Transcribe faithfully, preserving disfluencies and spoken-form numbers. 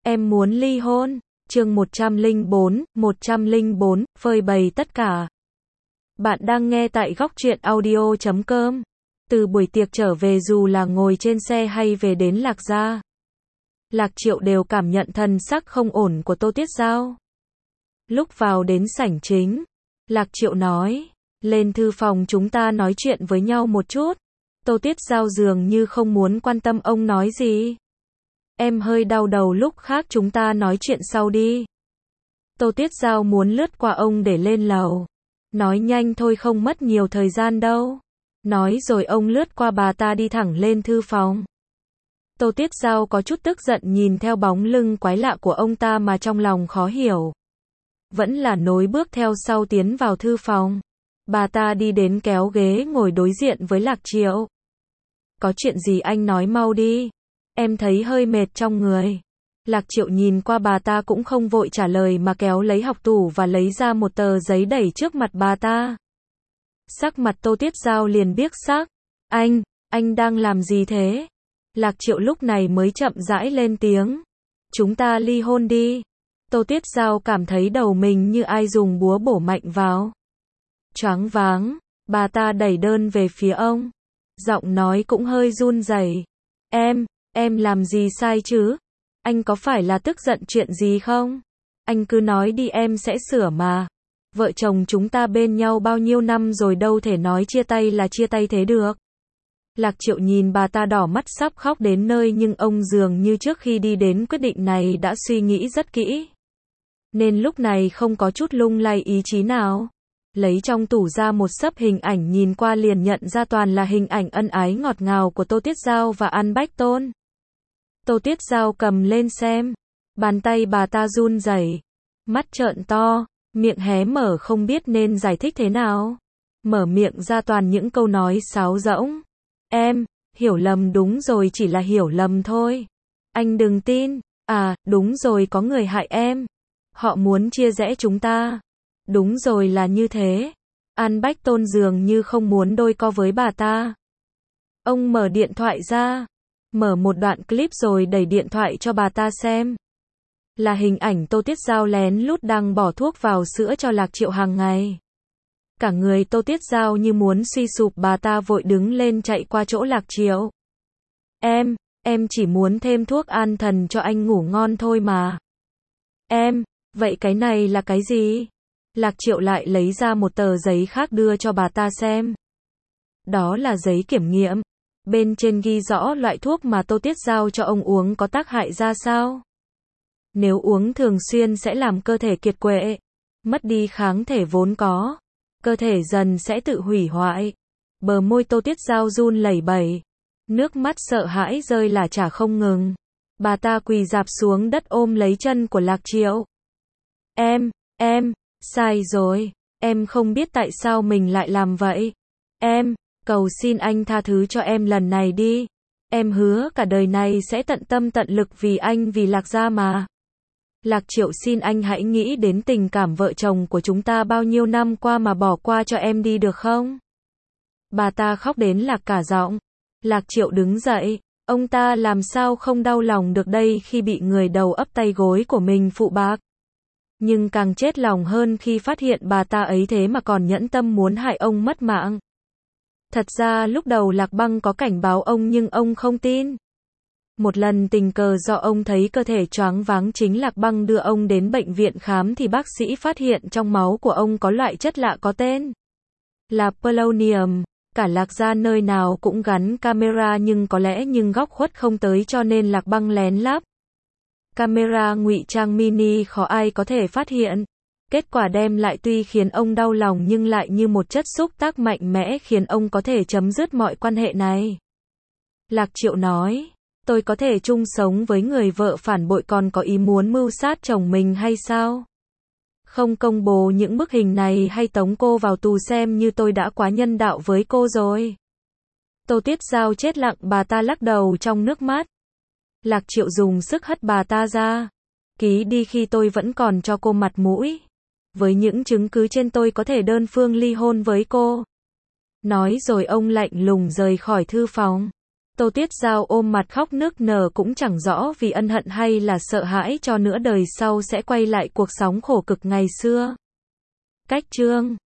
Em muốn ly hôn. Chương một trăm lẻ bốn, một trăm lẻ bốn, phơi bày tất cả. Bạn đang nghe tại góc truyện audio chấm com. Từ buổi tiệc trở về, dù là ngồi trên xe hay về đến Lạc Gia, Lạc Triệu đều cảm nhận thần sắc không ổn của Tô Tiết Giao. Lúc vào đến sảnh chính, Lạc Triệu nói, lên thư phòng chúng ta nói chuyện với nhau một chút. Tô Tiết Giao dường như không muốn quan tâm ông nói gì. Em hơi đau đầu, lúc khác chúng ta nói chuyện sau đi. Tô Tiết Giao muốn lướt qua ông để lên lầu. Nói nhanh thôi, không mất nhiều thời gian đâu. Nói rồi ông lướt qua bà ta đi thẳng lên thư phòng. Tô Tiết Giao có chút tức giận nhìn theo bóng lưng quái lạ của ông ta mà trong lòng khó hiểu. Vẫn là nối bước theo sau tiến vào thư phòng. Bà ta đi đến kéo ghế ngồi đối diện với Lạc Triệu. Có chuyện gì anh nói mau đi. Em thấy hơi mệt trong người. Lạc Triệu nhìn qua bà ta cũng không vội trả lời mà kéo lấy học tủ và lấy ra một tờ giấy đẩy trước mặt bà ta. Sắc mặt Tô Tiết Giao liền biếc sắc. Anh, anh đang làm gì thế? Lạc Triệu lúc này mới chậm rãi lên tiếng. Chúng ta ly hôn đi. Tô Tiết Giao cảm thấy đầu mình như ai dùng búa bổ mạnh vào. Choáng váng, bà ta đẩy đơn về phía ông. Giọng nói cũng hơi run rẩy. Em, em làm gì sai chứ? Anh có phải là tức giận chuyện gì không? Anh cứ nói đi, em sẽ sửa mà. Vợ chồng chúng ta bên nhau bao nhiêu năm rồi, đâu thể nói chia tay là chia tay thế được. Lạc Triệu nhìn bà ta đỏ mắt sắp khóc đến nơi, nhưng ông dường như trước khi đi đến quyết định này đã suy nghĩ rất kỹ. Nên lúc này không có chút lung lay ý chí nào. Lấy trong tủ ra một xấp hình ảnh, nhìn qua liền nhận ra toàn là hình ảnh ân ái ngọt ngào của Tô Tiết Giao và An Bách Tôn. Tô Tiết Giao cầm lên xem. Bàn tay bà ta run rẩy, mắt trợn to, miệng hé mở không biết nên giải thích thế nào. Mở miệng ra toàn những câu nói sáo rỗng. Em, hiểu lầm, đúng rồi, chỉ là hiểu lầm thôi. Anh đừng tin. À, đúng rồi, có người hại em. Họ muốn chia rẽ chúng ta. Đúng rồi, là như thế. An Bách Tôn dường như không muốn đôi co với bà ta. Ông mở điện thoại ra, mở một đoạn clip rồi đẩy điện thoại cho bà ta xem. Là hình ảnh Tô Tiết Giao lén lút đang bỏ thuốc vào sữa cho Lạc Triệu hàng ngày. Cả người Tô Tiết Giao như muốn suy sụp, bà ta vội đứng lên chạy qua chỗ Lạc Triệu. Em, em chỉ muốn thêm thuốc an thần cho anh ngủ ngon thôi mà. Em, vậy cái này là cái gì? Lạc Triệu lại lấy ra một tờ giấy khác đưa cho bà ta xem. Đó là giấy kiểm nghiệm. Bên trên ghi rõ loại thuốc mà Tô Tiết Giao cho ông uống có tác hại ra sao. Nếu uống thường xuyên sẽ làm cơ thể kiệt quệ, mất đi kháng thể vốn có, cơ thể dần sẽ tự hủy hoại. Bờ môi Tô Tiết Giao run lẩy bẩy, nước mắt sợ hãi rơi lả chả không ngừng. Bà ta quỳ rạp xuống đất ôm lấy chân của Lạc Triệu. Em, em, sai rồi, em không biết tại sao mình lại làm vậy. Em, cầu xin anh tha thứ cho em lần này đi. Em hứa cả đời này sẽ tận tâm tận lực vì anh, vì Lạc Gia mà. Lạc Triệu, xin anh hãy nghĩ đến tình cảm vợ chồng của chúng ta bao nhiêu năm qua mà bỏ qua cho em đi được không? Bà ta khóc đến lạc cả giọng. Lạc Triệu đứng dậy, ông ta làm sao không đau lòng được đây khi bị người đầu ấp tay gối của mình phụ bạc. Nhưng càng chết lòng hơn khi phát hiện bà ta ấy thế mà còn nhẫn tâm muốn hại ông mất mạng. Thật ra lúc đầu Lạc Băng có cảnh báo ông nhưng ông không tin. Một lần tình cờ do ông thấy cơ thể choáng váng, chính Lạc Băng đưa ông đến bệnh viện khám thì bác sĩ phát hiện trong máu của ông có loại chất lạ có tên là polonium. Cả Lạc Gia nơi nào cũng gắn camera nhưng có lẽ nhưng góc khuất không tới, cho nên Lạc Băng lén lắp camera ngụy trang mini, khó ai có thể phát hiện. Kết quả đem lại tuy khiến ông đau lòng nhưng lại như một chất xúc tác mạnh mẽ khiến ông có thể chấm dứt mọi quan hệ này. Lạc Triệu nói, tôi có thể chung sống với người vợ phản bội còn có ý muốn mưu sát chồng mình hay sao? Không công bố những bức hình này hay tống cô vào tù xem như tôi đã quá nhân đạo với cô rồi. Tô Tiết Giao chết lặng, bà ta lắc đầu trong nước mắt. Lạc Triệu dùng sức hất bà ta ra. Ký đi, khi tôi vẫn còn cho cô mặt mũi. Với những chứng cứ trên tôi có thể đơn phương ly hôn với cô. Nói rồi ông lạnh lùng rời khỏi thư phòng. Tô Tuyết Giao ôm mặt khóc nức nở cũng chẳng rõ vì ân hận hay là sợ hãi cho nửa đời sau sẽ quay lại cuộc sống khổ cực ngày xưa. Cách chương